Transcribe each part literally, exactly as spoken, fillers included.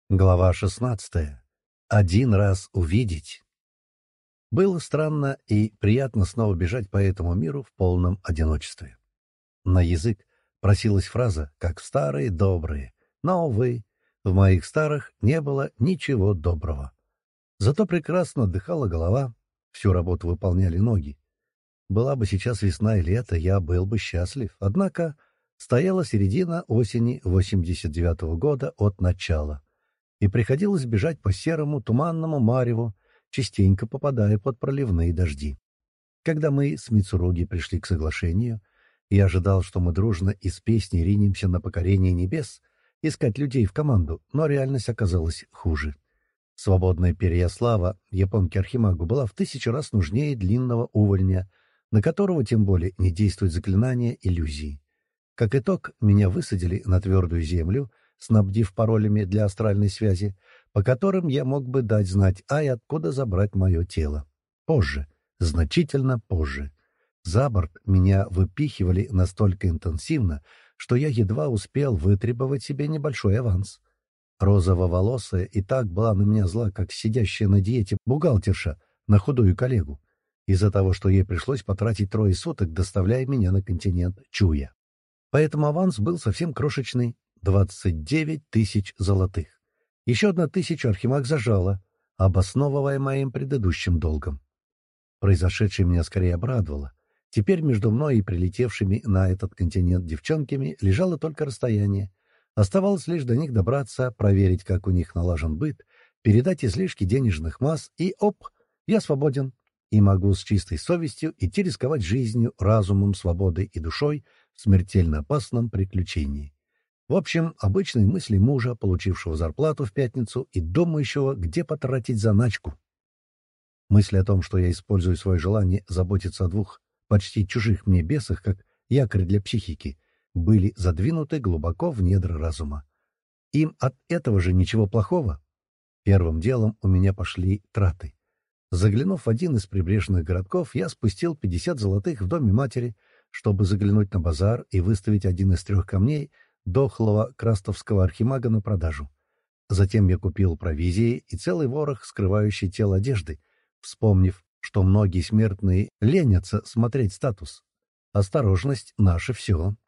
Глава шестнадцатая. Один раз увидеть. Было странно и приятно снова бежать по этому миру в полном одиночестве. На язык просилась фраза, как в старые добрые, но, увы, в моих старых не было ничего доброго. Зато прекрасно отдыхала голова, всю работу выполняли ноги. Была бы сейчас весна и лето, я был бы счастлив, однако стояла середина осени восемьдесят девятого года от начала. И приходилось бежать по серому туманному мареву, частенько попадая под проливные дожди. Когда мы с Мицуруги пришли к соглашению, я ожидал, что мы дружно из песни ринемся на покорение небес, искать людей в команду, но реальность оказалась хуже. Свободная Переяслава, японке Архимагу, была в тысячу раз нужнее длинного увольня, на которого тем более не действует заклинание иллюзии. Как итог, меня высадили на твердую землю, снабдив паролями для астральной связи, по которым я мог бы дать знать Ай, откуда забрать мое тело. Позже, значительно позже. За борт меня выпихивали настолько интенсивно, что я едва успел вытребовать себе небольшой аванс. Розово-волосая и так была на меня зла, как сидящая на диете бухгалтерша на худую коллегу, из-за того, что ей пришлось потратить трое суток, доставляя меня на континент Чуя. Поэтому аванс был совсем крошечный — двадцать девять тысяч золотых. Еще одна тысяча Архимаг зажала, обосновывая моим предыдущим долгом. Произошедшее меня скорее обрадовало. Теперь между мной и прилетевшими на этот континент девчонками лежало только расстояние. Оставалось лишь до них добраться, проверить, как у них налажен быт, передать излишки денежных масс, и оп, я свободен. И могу с чистой совестью идти рисковать жизнью, разумом, свободой и душой в смертельно опасном приключении. В общем, обычные мысли мужа, получившего зарплату в пятницу и думающего, где потратить заначку. Мысли о том, что я использую свое желание заботиться о двух почти чужих мне бесах, как якорь для психики, были задвинуты глубоко в недра разума. Им от этого же ничего плохого. Первым делом у меня пошли траты. Заглянув в один из прибрежных городков, я спустил пятьдесят золотых в доме матери, чтобы заглянуть на базар и выставить один из трех камней дохлого крастовского архимага на продажу. Затем я купил провизии и целый ворох скрывающей тело одежды, вспомнив, что многие смертные ленятся смотреть статус. Осторожность — наше все.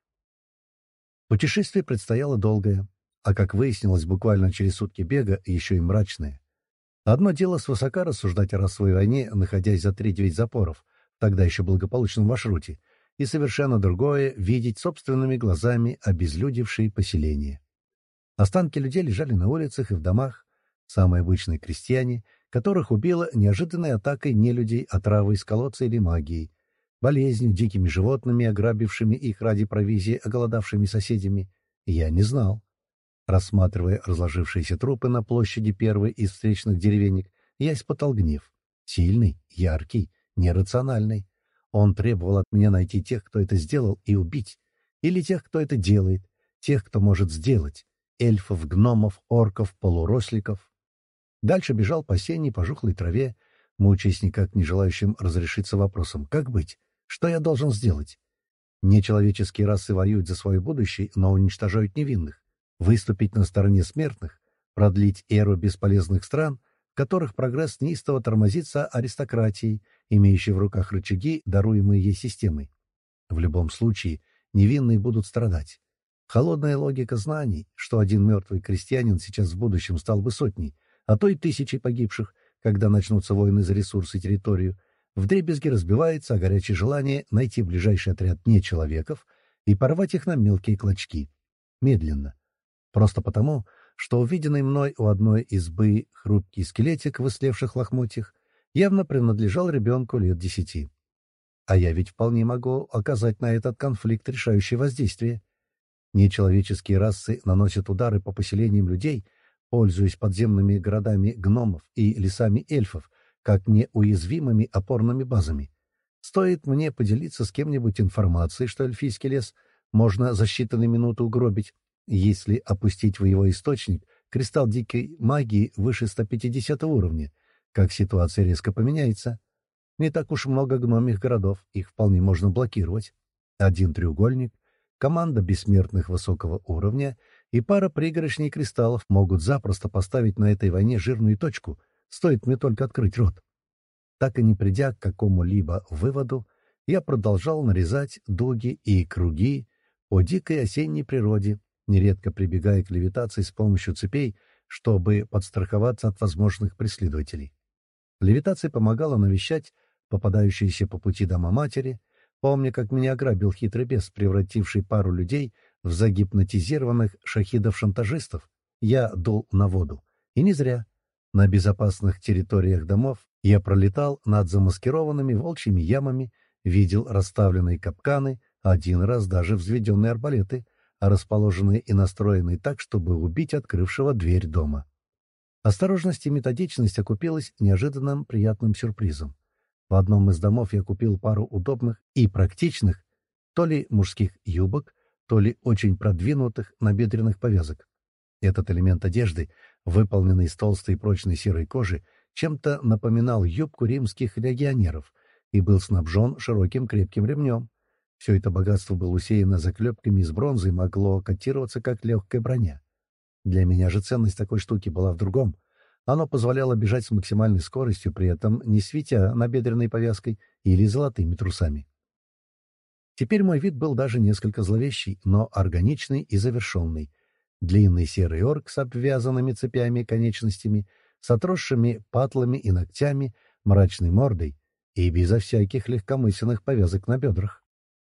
Путешествие предстояло долгое, а, как выяснилось, буквально через сутки бега, еще и мрачное. Одно дело свысока рассуждать о расовой войне, находясь за три-девять запоров, тогда еще благополучном маршруте, и совершенно другое — видеть собственными глазами обезлюдевшие поселения. Останки людей лежали на улицах и в домах, самые обычные крестьяне, которых убило неожиданной атакой нелюдей, отравой из колодца или магией, болезнью, дикими животными, ограбившими их ради провизии, оголодавшими соседями. Я не знал. Рассматривая разложившиеся трупы на площади первой из встречных деревенек, я испытал гнев. Сильный, яркий, нерациональный. Он требовал от меня найти тех, кто это сделал, и убить. Или тех, кто это делает. Тех, кто может сделать. Эльфов, гномов, орков, полуросликов. Дальше бежал по осенней пожухлой траве, мучаясь никак не желающим разрешиться вопросом: как быть? Что я должен сделать? Нечеловеческие расы воюют за свое будущее, но уничтожают невинных. Выступить на стороне смертных, продлить эру бесполезных стран, в которых прогресс неистово тормозится аристократией, имеющей в руках рычаги, даруемые ей системой. В любом случае, невинные будут страдать. Холодная логика знаний, что один мертвый крестьянин сейчас в будущем стал бы сотней, а то и тысячей погибших, когда начнутся войны за ресурсы и территорию, вдребезги разбивается о горячее желание найти ближайший отряд нечеловеков и порвать их на мелкие клочки. Медленно. Просто потому, что увиденный мной у одной избы хрупкий скелетик в ислевших лохмотьях явно принадлежал ребенку лет десяти. А я ведь вполне могу оказать на этот конфликт решающее воздействие. Нечеловеческие расы наносят удары по поселениям людей, пользуясь подземными городами гномов и лесами эльфов, как неуязвимыми опорными базами. Стоит мне поделиться с кем-нибудь информацией, что эльфийский лес можно за считанные минуты угробить, если опустить в его источник кристалл дикой магии выше ста пятидесятого уровня, как ситуация резко поменяется. Не так уж много гномих городов, их вполне можно блокировать. Один треугольник, команда бессмертных высокого уровня, и пара пригоршней кристаллов могут запросто поставить на этой войне жирную точку, стоит мне только открыть рот. Так и не придя к какому-либо выводу, я продолжал нарезать дуги и круги по дикой осенней природе, нередко прибегая к левитации с помощью цепей, чтобы подстраховаться от возможных преследователей. Левитация помогала навещать попадающиеся по пути дома матери, помня, как меня ограбил хитрый бес, превративший пару людей в загипнотизированных шахидов-шантажистов. Я дул на воду. И не зря. На безопасных территориях домов я пролетал над замаскированными волчьими ямами, видел расставленные капканы, один раз даже взведенные арбалеты, расположенные и настроенные так, чтобы убить открывшего дверь дома. Осторожность и методичность окупилась неожиданным приятным сюрпризом. В одном из домов я купил пару удобных и практичных то ли мужских юбок, то ли очень продвинутых набедренных повязок. Этот элемент одежды, выполненный из толстой и прочной серой кожи, чем-то напоминал юбку римских легионеров и был снабжен широким крепким ремнем. Все это богатство было усеяно заклепками из бронзы и могло котироваться как легкая броня. Для меня же ценность такой штуки была в другом. Оно позволяло бежать с максимальной скоростью, при этом не светя набедренной повязкой или золотыми трусами. Теперь мой вид был даже несколько зловещий, но органичный и завершенный. Длинный серый орк с обвязанными цепями конечностями, с отросшими патлами и ногтями, мрачной мордой и безо всяких легкомысленных повязок на бедрах.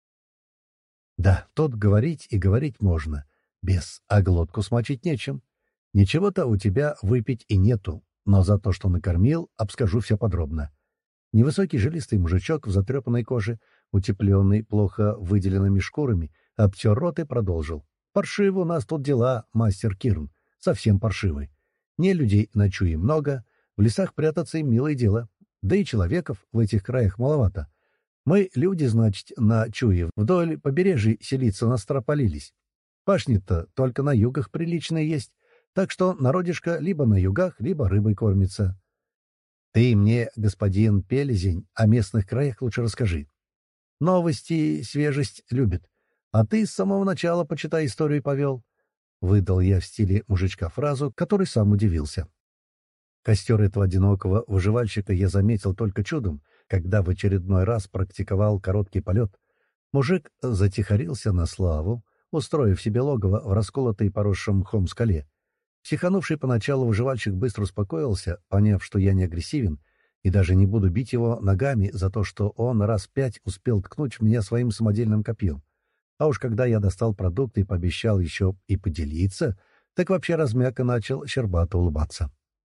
Да, тут говорить и говорить можно, без, а глотку смочить нечем. Ничего-то у тебя выпить и нету, но за то, что накормил, обскажу все подробно. Невысокий жилистый мужичок в затрепанной коже, утепленный плохо выделенными шкурами, обтер рот и продолжил. «Паршивы у нас тут дела, мастер Кирн, совсем паршивы. Не людей ночуем много, в лесах прятаться им милое дело, да и человеков в этих краях маловато. Мы, люди, значит, на чуе вдоль побережья селиться настропалились. Пашни-то только на югах приличные есть, так что народишко либо на югах, либо рыбой кормится. Ты мне, господин Пелезень, о местных краях лучше расскажи. Новости, свежесть любит. А ты с самого начала, почитай, историю повел. Выдал я в стиле мужичка фразу, который сам удивился. Костер этого одинокого выживальщика я заметил только чудом, когда в очередной раз практиковал короткий полет. Мужик затихарился на славу, устроив себе логово в расколотой поросшем мхом скале. Психанувший поначалу выживальщик быстро успокоился, поняв, что я не агрессивен, и даже не буду бить его ногами за то, что он раз пять успел ткнуть в меня своим самодельным копьем. А уж когда я достал продукты и пообещал еще и поделиться, так вообще размяко начал щербато улыбаться.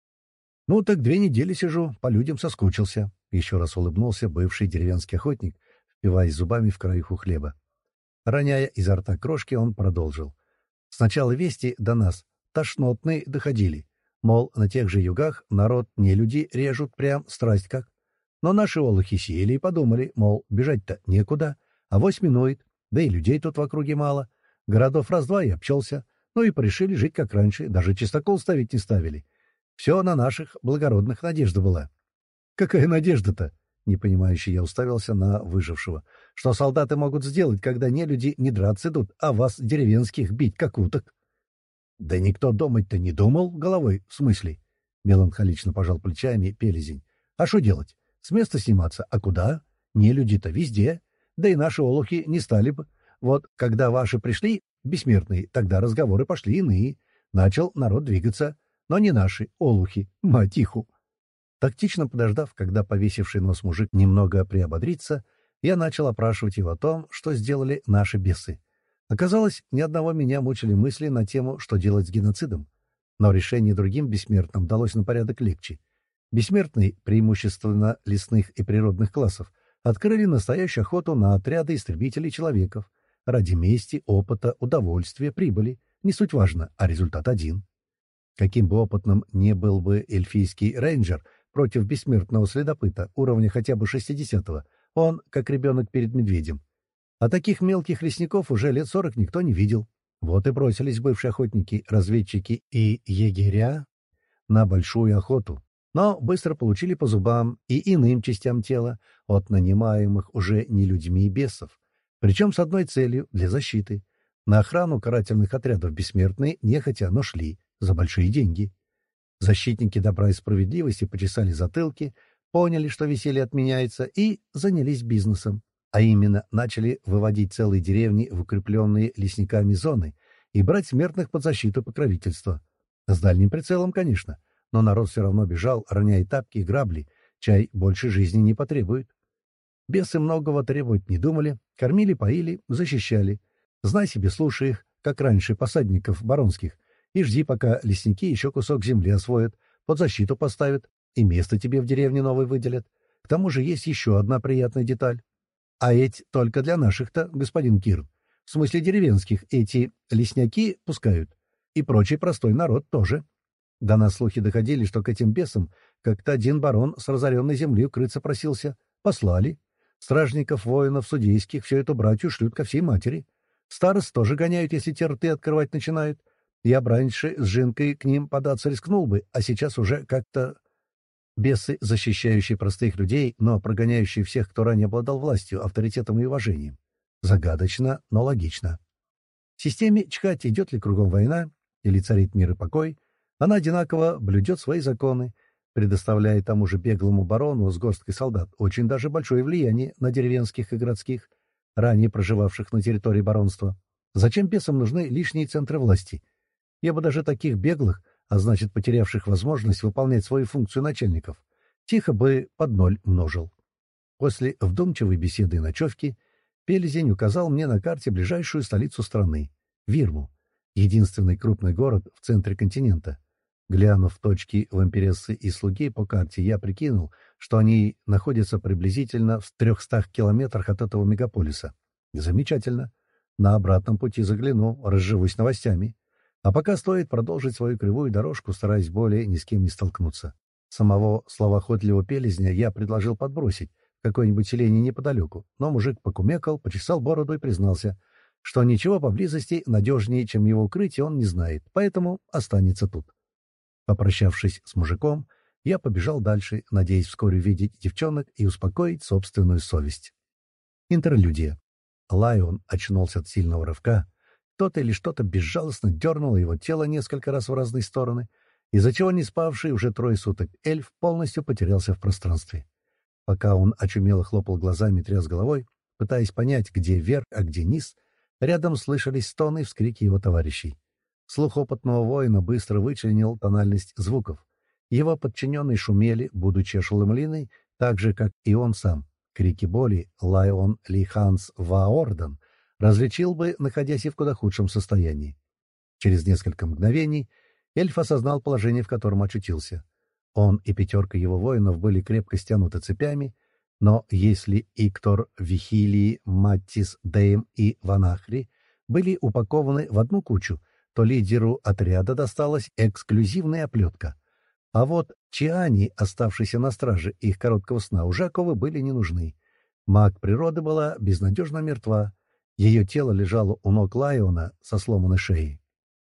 «Ну, так две недели сижу, по людям соскучился», — еще раз улыбнулся бывший деревенский охотник, впиваясь зубами в краюху хлеба. Роняя изо рта крошки, он продолжил. «Сначала вести до нас тошнотные доходили. Мол, на тех же югах народ не люди режут прям страсть как. Но наши олухи сели и подумали, мол, бежать-то некуда, авось минует, да и людей тут в округе мало. Городов раз-два и обчелся, ну и порешили жить как раньше, даже чистокол ставить не ставили. Все на наших благородных надежда была». «Какая надежда-то?» — непонимающе я уставился на выжившего. «Что солдаты могут сделать, когда нелюди не драться идут, а вас, деревенских, бить как уток?» «Да никто думать-то не думал головой, в смысле?» — меланхолично пожал плечами Пелезень. «А что делать? С места сниматься? А куда? Нелюди-то везде. Да и наши олухи не стали бы. Вот когда ваши пришли, бессмертные, тогда разговоры пошли иные. Начал народ двигаться. Но не наши, олухи, мать иху». Тактично подождав, когда повесивший нос мужик немного приободрится, я начал опрашивать его о том, что сделали наши бесы. Оказалось, ни одного меня мучили мысли на тему, что делать с геноцидом. Но решение другим бессмертным далось на порядок легче. Бессмертные, преимущественно лесных и природных классов, открыли настоящую охоту на отряды истребителей-человеков. Ради мести, опыта, удовольствия, прибыли. Не суть важно, а результат один. Каким бы опытным ни был бы эльфийский рейнджер против бессмертного следопыта уровня хотя бы шестидесятого, он как ребенок перед медведем. А таких мелких лесников уже лет сорок никто не видел. Вот и бросились бывшие охотники, разведчики и егеря на большую охоту. Но быстро получили по зубам и иным частям тела от нанимаемых уже не людьми и бесов. Причем с одной целью — для защиты. На охрану карательных отрядов бессмертные нехотя, но шли за большие деньги. Защитники добра и справедливости почесали затылки, поняли, что веселье отменяется, и занялись бизнесом. А именно, начали выводить целые деревни в укрепленные лесниками зоны и брать смертных под защиту покровительства. С дальним прицелом, конечно, но народ все равно бежал, роняя тапки и грабли, чай больше жизни не потребует. Бесы многого требовать не думали, кормили, поили, защищали. Знай себе, слушай их, как раньше посадников баронских, и жди, пока лесники еще кусок земли освоят, под защиту поставят, и место тебе в деревне новое выделят. К тому же есть еще одна приятная деталь. А ведь только для наших-то, господин Кирн. В смысле деревенских эти лесняки пускают. И прочий простой народ тоже. До нас слухи доходили, что к этим бесам как-то один барон с разоренной земли укрыться просился. Послали. Стражников, воинов, судейских, всю эту братью шлют ко всей матери. Старост тоже гоняют, если те рты открывать начинают. Я б раньше с Жинкой к ним податься рискнул бы, а сейчас уже как-то... Бесы, защищающие простых людей, но прогоняющие всех, кто ранее обладал властью, авторитетом и уважением. Загадочно, но логично. В системе чхать, идет ли кругом война, или царит мир и покой, она одинаково блюдет свои законы, предоставляя тому же беглому барону с горсткой солдат очень даже большое влияние на деревенских и городских, ранее проживавших на территории баронства. Зачем бесам нужны лишние центры власти? Я бы даже таких беглых, а значит, потерявших возможность выполнять свою функцию начальников, тихо бы под ноль множил. После вдумчивой беседы и ночевки Пелезень указал мне на карте ближайшую столицу страны — Вирму, единственный крупный город в центре континента. Глянув точки вампирессы и слуги по карте, я прикинул, что они находятся приблизительно в трехстах километрах от этого мегаполиса. Замечательно. На обратном пути загляну, разживусь новостями. А пока стоит продолжить свою кривую дорожку, стараясь более ни с кем не столкнуться. Самого словоохотливого Пелезня я предложил подбросить в какое-нибудь селение неподалеку, но мужик покумекал, почесал бороду и признался, что ничего поблизости надежнее, чем его укрытие, он не знает, поэтому останется тут. Попрощавшись с мужиком, я побежал дальше, надеясь вскоре увидеть девчонок и успокоить собственную совесть. Интерлюдия. Лайон очнулся от сильного рывка. Кто-то или что-то безжалостно дернуло его тело несколько раз в разные стороны, из-за чего не спавший уже трое суток эльф полностью потерялся в пространстве. Пока он очумело хлопал глазами и тряс головой, пытаясь понять, где верх, а где низ, рядом слышались стоны и вскрики его товарищей. Слух опытного воина быстро вычленил тональность звуков. Его подчиненные шумели, будучи ошеломлены, так же, как и он сам. Крики боли Лайон Лиханс Ваордан различил бы, находясь и в куда худшем состоянии. Через несколько мгновений эльф осознал положение, в котором очутился. Он и пятерка его воинов были крепко стянуты цепями, но если Иктор, Вихилии, Маттис, Дейм и Ванахри были упакованы в одну кучу, то лидеру отряда досталась эксклюзивная оплетка. А вот Чиани, оставшиеся на страже их короткого сна, уже оковы были не нужны. Маг природы была безнадежно мертва. Ее тело лежало у ног Лайона со сломанной шеей.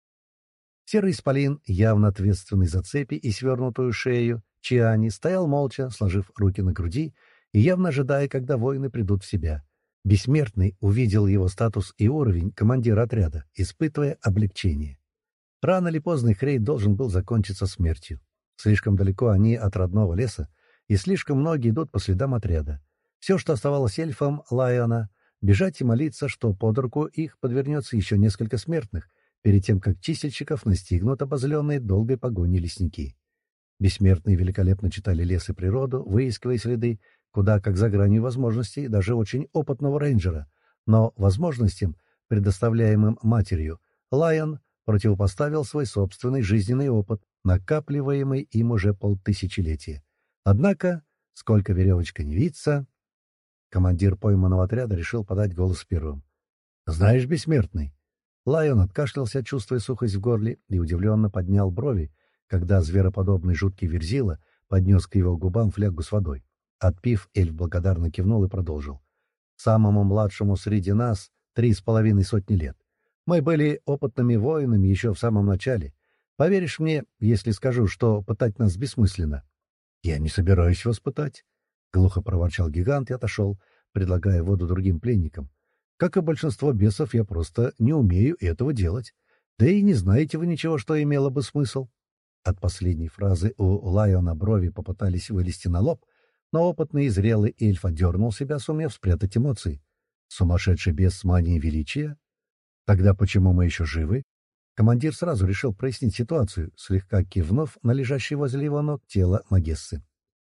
Серый исполин, явно ответственный за цепи и свернутую шею, Чиани, стоял молча, сложив руки на груди и явно ожидая, когда воины придут в себя. Бессмертный увидел его статус и уровень командира отряда, испытывая облегчение. Рано или поздно их рейд должен был закончиться смертью. Слишком далеко они от родного леса, и слишком многие идут по следам отряда. Все, что оставалось эльфам Лайона, бежать и молиться, что под руку их подвернется еще несколько смертных, перед тем, как чистильщиков настигнут обозленные долгой погоней лесники. Бессмертные великолепно читали лес и природу, выискивая следы, куда как за гранью возможностей даже очень опытного рейнджера, но возможностям, предоставляемым матерью, Лайон противопоставил свой собственный жизненный опыт, накапливаемый им уже полтысячелетия. Однако, сколько веревочка не виться, командир пойманного отряда решил подать голос первым. «Знаешь, бессмертный?» Лайон откашлялся, чувствуя сухость в горле, и удивленно поднял брови, когда звероподобный жуткий верзила поднес к его губам флягу с водой. Отпив, эльф благодарно кивнул и продолжил. «Самому младшему среди нас три с половиной сотни лет. Мы были опытными воинами еще в самом начале. Поверишь мне, если скажу, что пытать нас бессмысленно?» «Я не собираюсь вас пытать», — глухо проворчал гигант и отошел, предлагая воду другим пленникам. Как и большинство бесов, я просто не умею этого делать. Да и не знаете вы ничего, что имело бы смысл». От последней фразы у Лайона брови попытались вылезти на лоб, но опытный и зрелый эльф отдернул себя, сумев спрятать эмоции. Сумасшедший бес с манией величия? Тогда почему мы еще живы? Командир сразу решил прояснить ситуацию, слегка кивнув на лежащее возле его ног тело Магессы.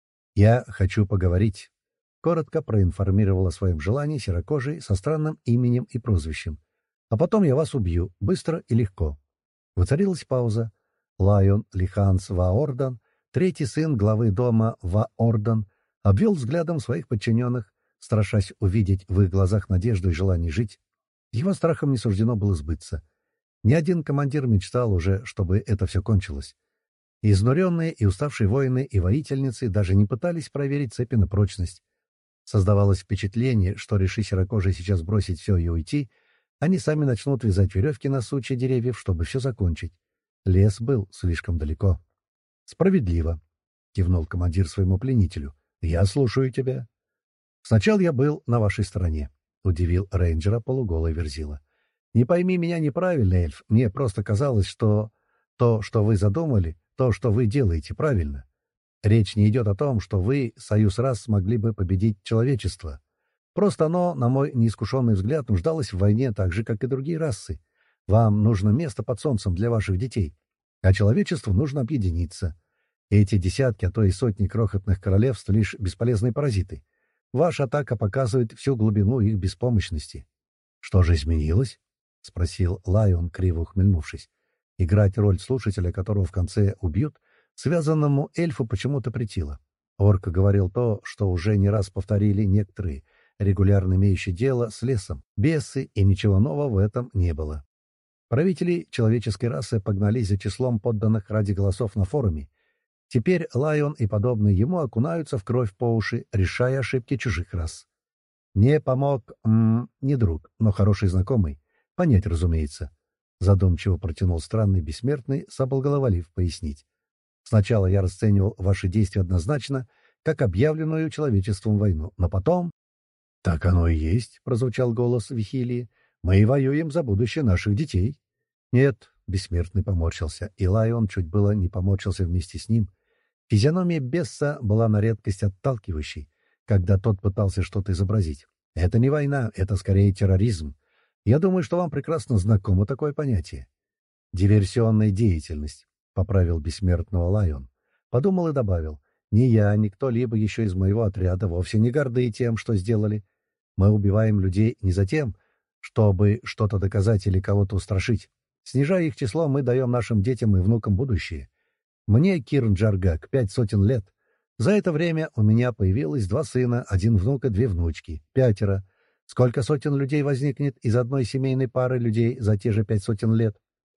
«Я хочу поговорить», — коротко проинформировал о своем желании серокожий со странным именем и прозвищем. «А потом я вас убью, быстро и легко». Воцарилась пауза. Лайон Лиханс Ваордан, третий сын главы дома Ваордан, обвел взглядом своих подчиненных, страшась увидеть в их глазах надежду и желание жить. Его страхом не суждено было сбыться. Ни один командир мечтал уже, чтобы это все кончилось. Изнуренные и уставшие воины и воительницы даже не пытались проверить цепи на прочность. Создавалось впечатление, что, реши серокожие сейчас бросить все и уйти, они сами начнут вязать веревки на сучья деревьев, чтобы все закончить. Лес был слишком далеко. «Справедливо», — кивнул командир своему пленителю. «Я слушаю тебя». «Сначала я был на вашей стороне», — удивил рейнджера полуголый Верзила. «Не пойми меня неправильно, эльф. Мне просто казалось, что то, что вы задумали, то, что вы делаете, правильно. Речь не идет о том, что вы, союз рас, смогли бы победить человечество. Просто оно, на мой неискушенный взгляд, нуждалось в войне так же, как и другие расы. Вам нужно место под солнцем для ваших детей, а человечеству нужно объединиться. Эти десятки, а то и сотни крохотных королевств — лишь бесполезные паразиты. Ваша атака показывает всю глубину их беспомощности». «Что же изменилось?» — спросил Лайон, криво ухмыльнувшись. Играть роль слушателя, которого в конце убьют, связанному эльфу почему-то претило. Орк говорил то, что уже не раз повторили некоторые, регулярно имеющие дело с лесом, бесы, и ничего нового в этом не было. Правители человеческой расы погнались за числом подданных ради голосов на форуме. Теперь Лайон и подобные ему окунаются в кровь по уши, решая ошибки чужих рас. Мне помог, м, не друг, но хороший знакомый. Понять, разумеется. Задумчиво протянул странный бессмертный, соблаговолив пояснить. Сначала я расценивал ваши действия однозначно, как объявленную человечеством войну, но потом... — Так оно и есть, — прозвучал голос Вихилии. — Мы воюем за будущее наших детей. — Нет, — бессмертный поморщился, и Лайон чуть было не поморщился вместе с ним. Физиономия бесса была на редкость отталкивающей, когда тот пытался что-то изобразить. Это не война, это скорее терроризм. Я думаю, что вам прекрасно знакомо такое понятие. «Диверсионная деятельность», — поправил бессмертного Лайон. Подумал и добавил. «Ни я, ни кто-либо еще из моего отряда вовсе не горды тем, что сделали. Мы убиваем людей не за тем, чтобы что-то доказать или кого-то устрашить. Снижая их число, мы даем нашим детям и внукам будущее. Мне, Кирн Джаргак, пять сотен лет. За это время у меня появилось два сына, один внук и две внучки. Пятеро. Сколько сотен людей возникнет из одной семейной пары людей за те же пять сотен лет?»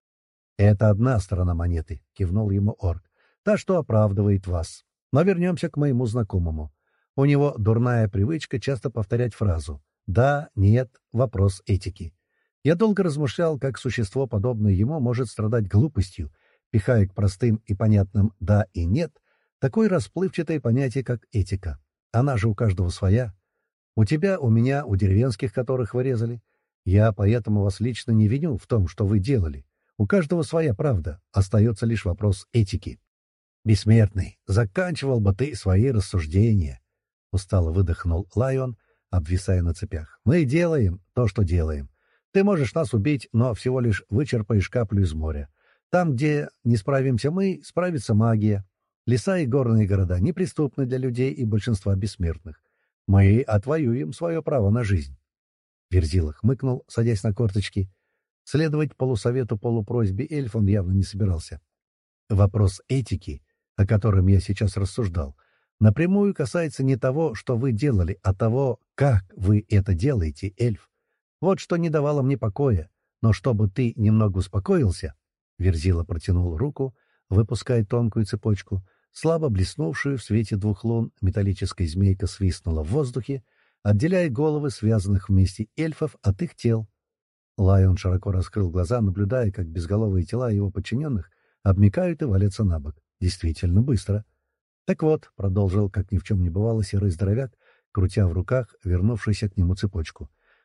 «Это одна сторона монеты», — кивнул ему орк. «Та, что оправдывает вас. Но вернемся к моему знакомому. У него дурная привычка часто повторять фразу «да», «нет», вопрос этики. Я долго размышлял, как существо, подобное ему, может страдать глупостью, пихая к простым и понятным «да» и «нет» такое расплывчатое понятие, как этика. Она же у каждого своя. У тебя, у меня, у деревенских, которых вырезали. Я поэтому вас лично не виню в том, что вы делали. У каждого своя правда. Остается лишь вопрос этики. «Бессмертный, заканчивал бы ты свои рассуждения», — устало выдохнул Лайон, обвисая на цепях. «Мы делаем то, что делаем. Ты можешь нас убить, но всего лишь вычерпаешь каплю из моря. Там, где не справимся мы, справится магия. Леса и горные города неприступны для людей и большинства бессмертных. Мы отвоюем свое право на жизнь». Верзила хмыкнул, садясь на корточки. Следовать полусовету полупросьбе эльф он явно не собирался. «Вопрос этики, о котором я сейчас рассуждал, напрямую касается не того, что вы делали, а того, как вы это делаете, эльф. Вот что не давало мне покоя. Но чтобы ты немного успокоился...» Верзила протянул руку, выпуская тонкую цепочку. Слабо блеснувшую в свете двух лун металлическая змейка свистнула в воздухе, отделяя головы связанных вместе эльфов от их тел. Лайон широко раскрыл глаза, наблюдая, как безголовые тела его подчиненных обмякают и валятся на бок. Действительно быстро. «Так вот», — продолжил, как ни в чем не бывало, серый здоровяк, крутя в руках вернувшуюся к нему цепочку,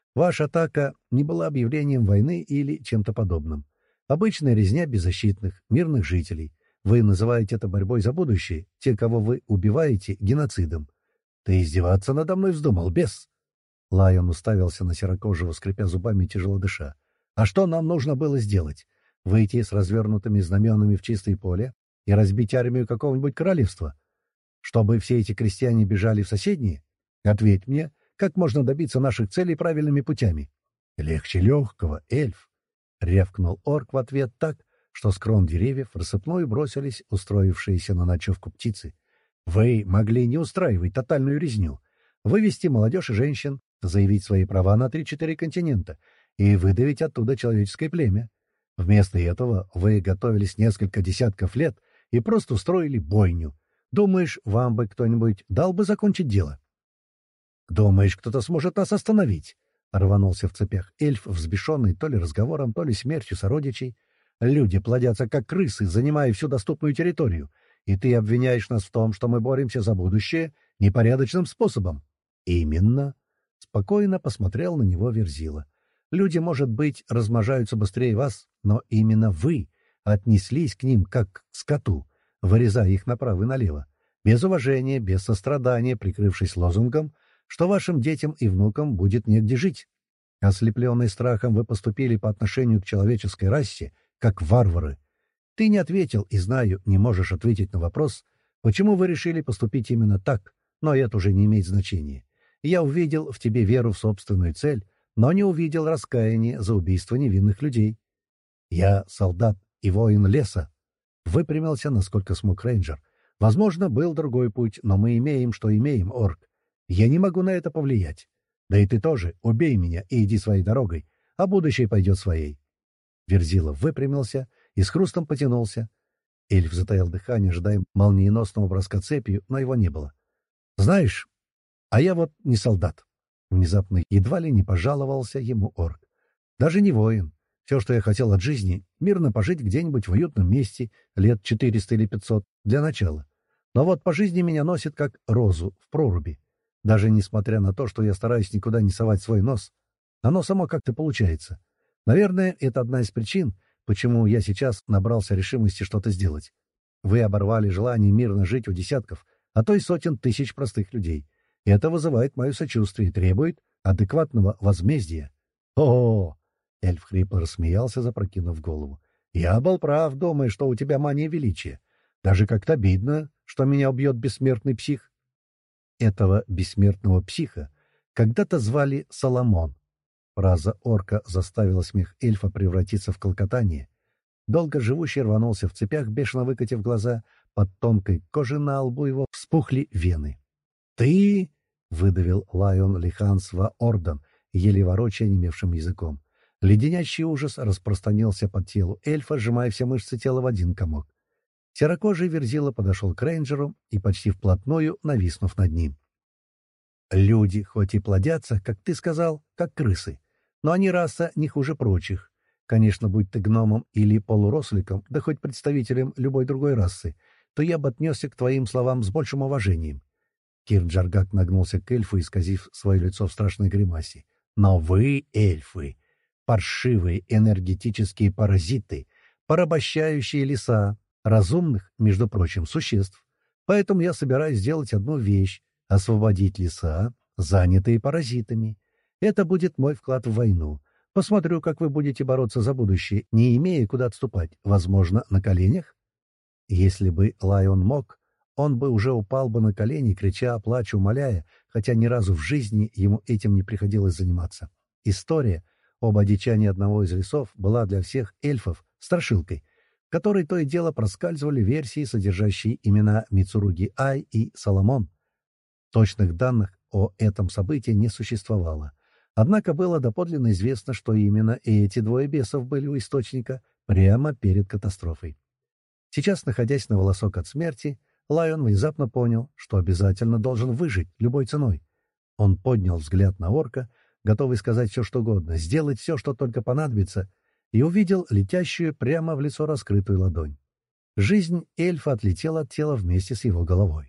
Ваша атака не была объявлением войны или чем-то подобным. Обычная резня беззащитных, мирных жителей. Вы называете это борьбой за будущее, те, кого вы убиваете, геноцидом. Ты издеваться надо мной вздумал, бес?» Лайон уставился на серокожего, скрипя зубами и тяжело дыша. «А что нам нужно было сделать? Выйти с развернутыми знаменами в чистое поле и разбить армию какого-нибудь королевства? Чтобы все эти крестьяне бежали в соседние? Ответь мне, как можно добиться наших целей правильными путями?» «Легче легкого, эльф!» — рявкнул орк в ответ так, что с крон деревьев рассыпную бросились устроившиеся на ночевку птицы. «Вы могли не устраивать тотальную резню, вывести молодежь и женщин, заявить свои права на три-четыре континента и выдавить оттуда человеческое племя. Вместо этого вы готовились несколько десятков лет и просто устроили бойню. Думаешь, вам бы кто-нибудь дал бы закончить дело?» «Думаешь, кто-то сможет нас остановить?» — рванулся в цепях эльф, взбешенный то ли разговором, то ли смертью сородичей. «Люди плодятся, как крысы, занимая всю доступную территорию, и ты обвиняешь нас в том, что мы боремся за будущее непорядочным способом». «Именно». Спокойно посмотрел на него Верзила. «Люди, может быть, размножаются быстрее вас, но именно вы отнеслись к ним как к скоту, вырезая их направо и налево, без уважения, без сострадания, прикрывшись лозунгом, что вашим детям и внукам будет негде жить. Ослепленные страхом, вы поступили по отношению к человеческой расе, как варвары. Ты не ответил и, знаю, не можешь ответить на вопрос, почему вы решили поступить именно так, но это уже не имеет значения. Я увидел в тебе веру в собственную цель, но не увидел раскаяния за убийство невинных людей. Я солдат и воин леса. Выпрямился, насколько смог рейнджер. Возможно, был другой путь, но мы имеем, что имеем, орк. Я не могу на это повлиять. Да и ты тоже. Убей меня и иди своей дорогой, а будущее пойдет своей». Верзила выпрямился и с хрустом потянулся. Эльф затаил дыхание, ожидая молниеносного броска цепью, но его не было. «Знаешь, а я вот не солдат». Внезапно едва ли не пожаловался ему орк. «Даже не воин. Все, что я хотел от жизни, мирно пожить где-нибудь в уютном месте лет четыреста или пятьсот для начала. Но вот по жизни меня носит как розу в проруби. Даже несмотря на то, что я стараюсь никуда не совать свой нос, оно само как-то получается. Наверное, это одна из причин, почему я сейчас набрался решимости что-то сделать. Вы оборвали желание мирно жить у десятков, а то и сотен тысяч простых людей. Это вызывает мое сочувствие и требует адекватного возмездия. О, эльф хрипло рассмеялся, запрокинув голову. «Я был прав, думая, что у тебя мания величия. Даже как-то обидно, что меня убьет бессмертный псих». Этого бессмертного психа когда-то звали Соломон. Фраза орка заставила смех эльфа превратиться в клокотание. Долго живущий рванулся в цепях, бешено выкатив глаза. Под тонкой кожей на лбу его вспухли вены. «Ты...» — выдавил Лайон Лихансва Ордан, еле ворочая немевшим языком. Леденящий ужас распространился по телу эльфа, сжимая все мышцы тела в один комок. Серокожий Верзила подошел к рейнджеру и почти вплотную нависнув над ним. «Люди хоть и плодятся, как ты сказал, как крысы, но они раса не хуже прочих. Конечно, будь ты гномом или полуросликом, да хоть представителем любой другой расы, то я бы отнесся к твоим словам с большим уважением». Кирджаргак нагнулся к эльфу, исказив свое лицо в страшной гримасе. «Но вы, эльфы, паршивые энергетические паразиты, порабощающие леса, разумных, между прочим, существ. Поэтому я собираюсь сделать одну вещь — освободить леса, занятые паразитами. Это будет мой вклад в войну. Посмотрю, как вы будете бороться за будущее, не имея куда отступать, возможно, на коленях». Если бы Лайон мог, он бы уже упал бы на колени, крича, плача, умоляя, хотя ни разу в жизни ему этим не приходилось заниматься. История об одичании одного из лесов была для всех эльфов страшилкой, в которой то и дело проскальзывали версии, содержащие имена Мицуруги Ай и Соломон. Точных данных о этом событии не существовало. Однако было доподлинно известно, что именно эти двое бесов были у источника прямо перед катастрофой. Сейчас, находясь на волосок от смерти, Лайон внезапно понял, что обязательно должен выжить любой ценой. Он поднял взгляд на орка, готовый сказать все, что угодно, сделать все, что только понадобится, и увидел летящую прямо в лицо раскрытую ладонь. Жизнь эльфа отлетела от тела вместе с его головой.